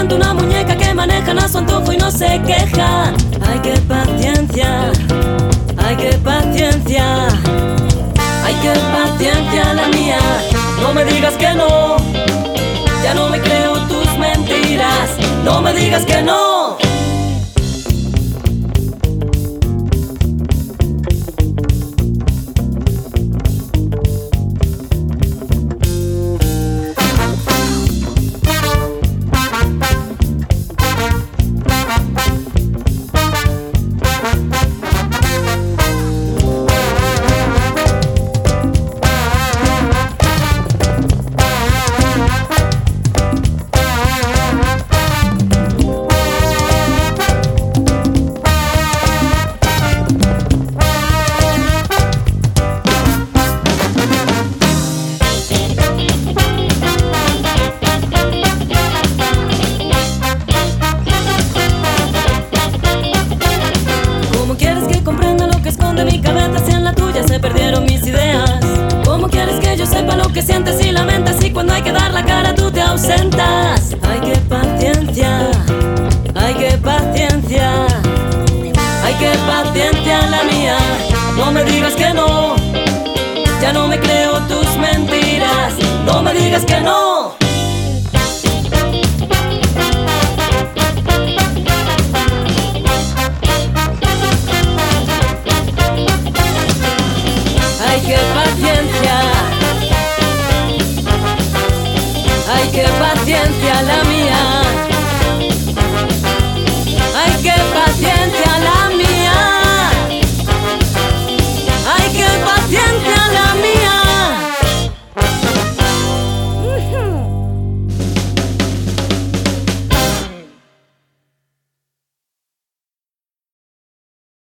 siento una muñeca que manejan a su antojo y no se queja. Ay, qué paciencia, ay, qué paciencia, ay, qué paciencia la mía. No me digas que no, ya no me creo tus mentiras. No me digas que no. De mi cabeza si en la tuya se perdieron mis ideas. ¿Cómo quieres que yo sepa lo que sientes y lamentas y cuando hay que dar la cara tú te ausentas? Ay, qué paciencia, ay, qué paciencia, ay, qué paciencia la mía. No me digas que no, ya no me creo tus mentiras. No me digas que no. Ay, qué paciencia, ay, qué paciencia la